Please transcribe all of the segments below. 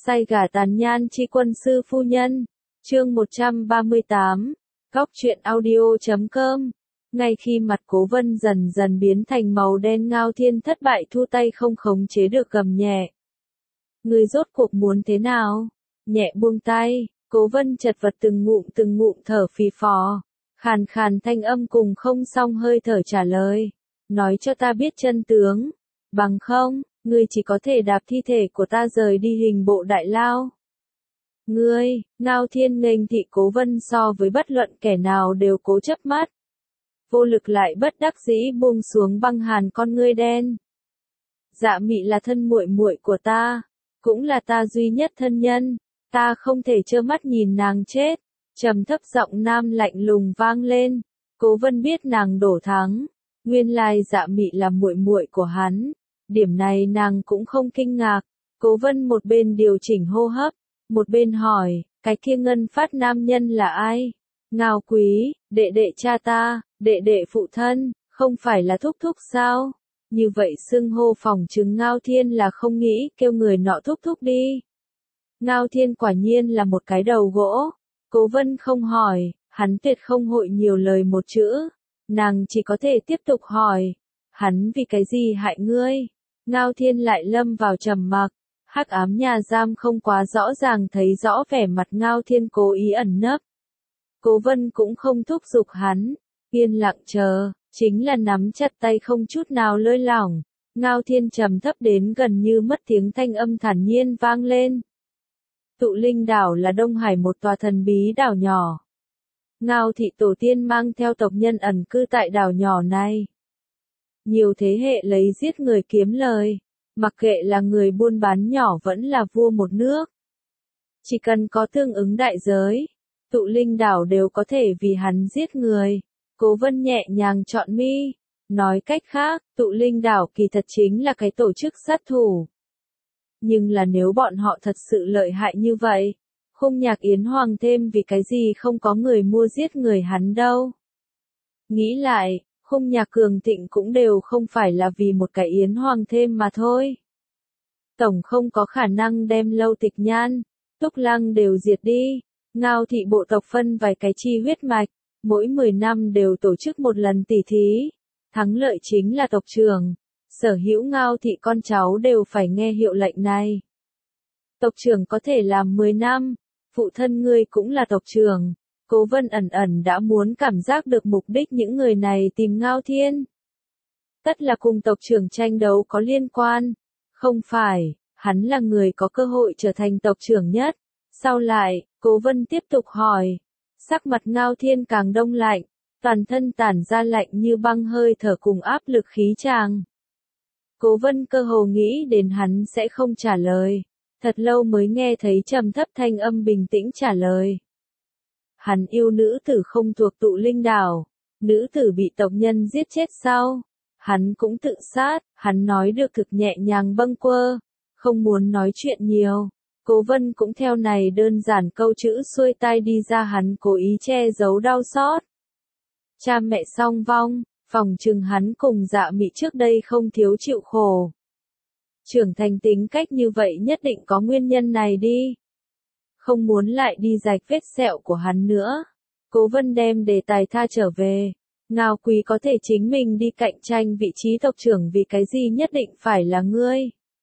Say gả tàn nhan chi quân sư phu nhân. Chương 138. Góc truyện audio.com. Ngay khi mặt Cố Vân dần dần biến thành màu đen, Ngao Thiên thất bại thu tay không khống chế được gầm nhẹ. Ngươi rốt cuộc muốn thế nào? Nhẹ buông tay, Cố Vân chật vật từng ngụm thở phì phò. Khàn khàn thanh âm cùng không xong hơi thở trả lời. Nói cho ta biết chân tướng. Bằng không, ngươi chỉ có thể đạp thi thể của ta rời đi hình bộ đại lao. Ngươi, Ngao Thiên nghênh thị Cố Vân so với bất luận kẻ nào đều cố chấp mắt. Vô lực lại bất đắc dĩ buông xuống băng hàn con ngươi đen. Dạ Mị là thân muội muội của ta, cũng là ta duy nhất thân nhân, ta không thể trơ mắt nhìn nàng chết. Trầm thấp giọng nam lạnh lùng vang lên. Cố Vân biết nàng đổ thắng, nguyên lai Dạ Mị là muội muội của hắn, điểm này nàng cũng không kinh ngạc. Cố Vân một bên điều chỉnh hô hấp, một bên hỏi, cái kia ngân phát nam nhân là ai? Ngao Quý, đệ đệ cha ta, đệ đệ phụ thân, không phải là thúc thúc sao? Như vậy xưng hô phỏng chứng Ngao Thiên là không nghĩ kêu người nọ thúc thúc đi. Ngao Thiên quả nhiên là một cái đầu gỗ. Cố Vân không hỏi, hắn tuyệt không hội nhiều lời một chữ. Nàng chỉ có thể tiếp tục hỏi, hắn vì cái gì hại ngươi? Ngao Thiên lại lâm vào trầm mặc. Hắc ám nhà giam không quá rõ ràng thấy rõ vẻ mặt Ngao Thiên cố ý ẩn nấp. Cố Vân cũng không thúc giục hắn, yên lặng chờ, chính là nắm chặt tay không chút nào lơi lỏng. Ngao Thiên trầm thấp đến gần như mất tiếng thanh âm thản nhiên vang lên. Tụ Linh đảo là Đông Hải một tòa thần bí đảo nhỏ. Ngao thị tổ tiên mang theo tộc nhân ẩn cư tại đảo nhỏ này. Nhiều thế hệ lấy giết người kiếm lời, mặc kệ là người buôn bán nhỏ vẫn là vua một nước. Chỉ cần có tương ứng đại giới, Tụ Linh đảo đều có thể vì hắn giết người. Cố Vân nhẹ nhàng chọn mi, nói cách khác, Tụ Linh đảo kỳ thật chính là cái tổ chức sát thủ. Nhưng là nếu bọn họ thật sự lợi hại như vậy, Khung Nhạc Yến Hoàng thêm vì cái gì không có người mua giết người hắn đâu. Nghĩ lại, Khung Nhạc Cường Thịnh cũng đều không phải là vì một cái Yến Hoàng thêm mà thôi. Tổng không có khả năng đem Lâu Tịch Nhan, Túc Lăng đều diệt đi. Ngao thị bộ tộc phân vài cái chi huyết mạch, mỗi 10 năm đều tổ chức một lần tỷ thí. Thắng lợi chính là tộc trưởng. Sở hữu Ngao thị con cháu đều phải nghe hiệu lệnh này. Tộc trưởng có thể làm 10 năm, phụ thân ngươi cũng là tộc trưởng. Cố Vân ẩn đã muốn cảm giác được mục đích những người này tìm Ngao Thiên. Tất là cùng tộc trưởng tranh đấu có liên quan. Không phải, hắn là người có cơ hội trở thành tộc trưởng nhất. Sau lại, Cố Vân tiếp tục hỏi. Sắc mặt Ngao Thiên càng đông lạnh, toàn thân tản ra lạnh như băng hơi thở cùng áp lực khí tràng. Cố Vân cơ hồ nghĩ đến hắn sẽ không trả lời. Thật lâu mới nghe thấy trầm thấp thanh âm bình tĩnh trả lời. Hắn yêu nữ tử không thuộc Tụ Linh đảo. Nữ tử bị tộc nhân giết chết sau. Hắn cũng tự sát, hắn nói được thực nhẹ nhàng bâng quơ. Không muốn nói chuyện nhiều. Cố Vân cũng theo này đơn giản câu chữ xuôi tai đi ra hắn cố ý che giấu đau xót. Cha mẹ song vong, phỏng chừng hắn cùng Dạ Mị trước đây không thiếu chịu khổ. Trưởng thành tính cách như vậy nhất định có nguyên nhân này đi. Không muốn lại đi rạch vết sẹo của hắn nữa. Cố Vân đem đề tài tha trở về. Ngao Quý có thể chính mình đi cạnh tranh vị trí tộc trưởng vì cái gì nhất định phải là ngươi.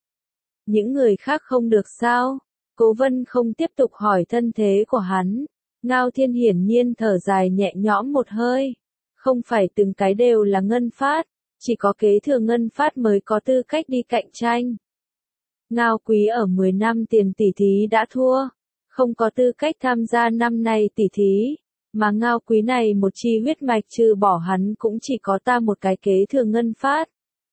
Những người khác không được sao? Cố Vân không tiếp tục hỏi thân thế của hắn. Ngao Thiên hiển nhiên thở dài nhẹ nhõm một hơi. Không phải từng cái đều là ngân phát, chỉ có kế thừa ngân phát mới có tư cách đi cạnh tranh. Ngao Quý ở 10 năm tiền tỷ thí đã thua, không có tư cách tham gia năm nay tỷ thí, mà Ngao Quý này một chi huyết mạch trừ bỏ hắn cũng chỉ có ta một cái kế thừa ngân phát.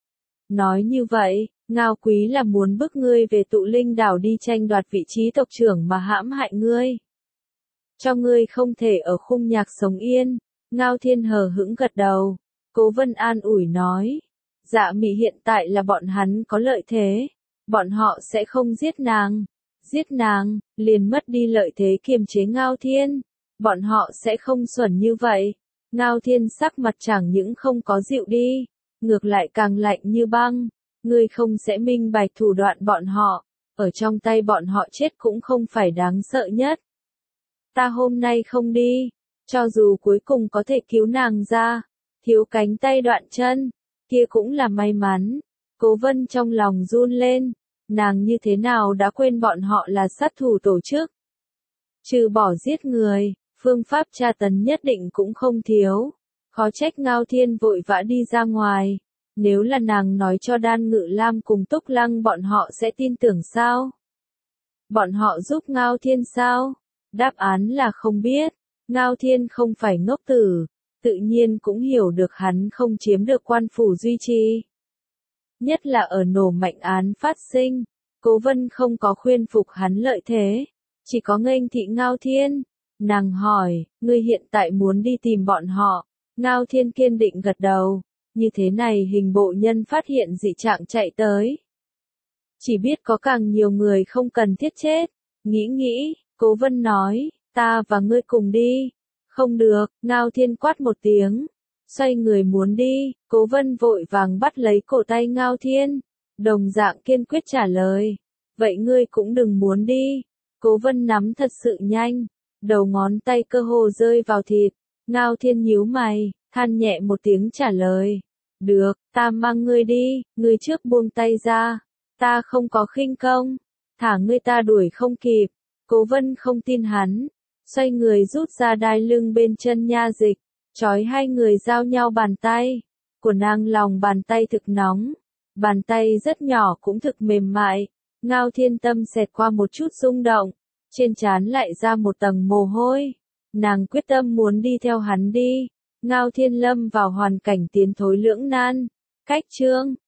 Nói như vậy, Ngao Quý là muốn bức ngươi về Tụ Linh đảo đi tranh đoạt vị trí tộc trưởng mà hãm hại ngươi. Cho ngươi không thể ở Khung Nhạc sống yên. Ngao Thiên hờ hững gật đầu. Cố Vân an ủi nói. Dạ Mị hiện tại là bọn hắn có lợi thế. Bọn họ sẽ không giết nàng. Giết nàng, liền mất đi lợi thế kiềm chế Ngao Thiên. Bọn họ sẽ không xuẩn như vậy. Ngao Thiên sắc mặt chẳng những không có dịu đi. Ngược lại càng lạnh như băng. Ngươi không sẽ minh bạch thủ đoạn bọn họ. ở trong tay bọn họ chết cũng không phải đáng sợ nhất. Ta hôm nay không đi, cho dù cuối cùng có thể cứu nàng ra, thiếu cánh tay đoạn chân, kia cũng là may mắn. Cố Vân trong lòng run lên, nàng như thế nào đã quên bọn họ là sát thủ tổ chức. Trừ bỏ giết người, phương pháp tra tấn nhất định cũng không thiếu. Khó trách Ngao Thiên vội vã đi ra ngoài. Nếu là nàng nói cho Đan Ngự Lam cùng Túc Lăng bọn họ sẽ tin tưởng sao? Bọn họ giúp Ngao Thiên sao? Đáp án là không biết. Ngao Thiên không phải ngốc tử, tự nhiên cũng hiểu được hắn không chiếm được quan phủ duy trì. Nhất là ở nổ mạnh án phát sinh, Cố Vân không có khuyên phục hắn lợi thế, chỉ có nghênh thị Ngao Thiên. Nàng hỏi, ngươi hiện tại muốn đi tìm bọn họ? Ngao Thiên kiên định gật đầu. Như thế này hình bộ nhân phát hiện dị trạng chạy tới. Chỉ biết có càng nhiều người không cần thiết chết. Nghĩ, Cố Vân nói, ta và ngươi cùng đi. Không được, Ngao Thiên quát một tiếng. Xoay người muốn đi, Cố Vân vội vàng bắt lấy cổ tay Ngao Thiên. Đồng dạng kiên quyết trả lời. Vậy ngươi cũng đừng muốn đi. Cố Vân nắm thật sự nhanh. Đầu ngón tay cơ hồ rơi vào thịt. Ngao Thiên nhíu mày, than nhẹ một tiếng trả lời. Được, ta mang ngươi đi, ngươi trước buông tay ra. Ta không có khinh công. Thả ngươi ta đuổi không kịp. Cố Vân không tin hắn. Xoay người rút ra đai lưng bên chân nha dịch. Chói hai người giao nhau bàn tay. Của nàng lòng bàn tay thực nóng. Bàn tay rất nhỏ cũng thực mềm mại. Ngao Thiên tâm xẹt qua một chút rung động. Trên trán lại ra một tầng mồ hôi. Nàng quyết tâm muốn đi theo hắn đi. Ngao Thiên lâm vào hoàn cảnh tiến thối lưỡng nan. Cách chương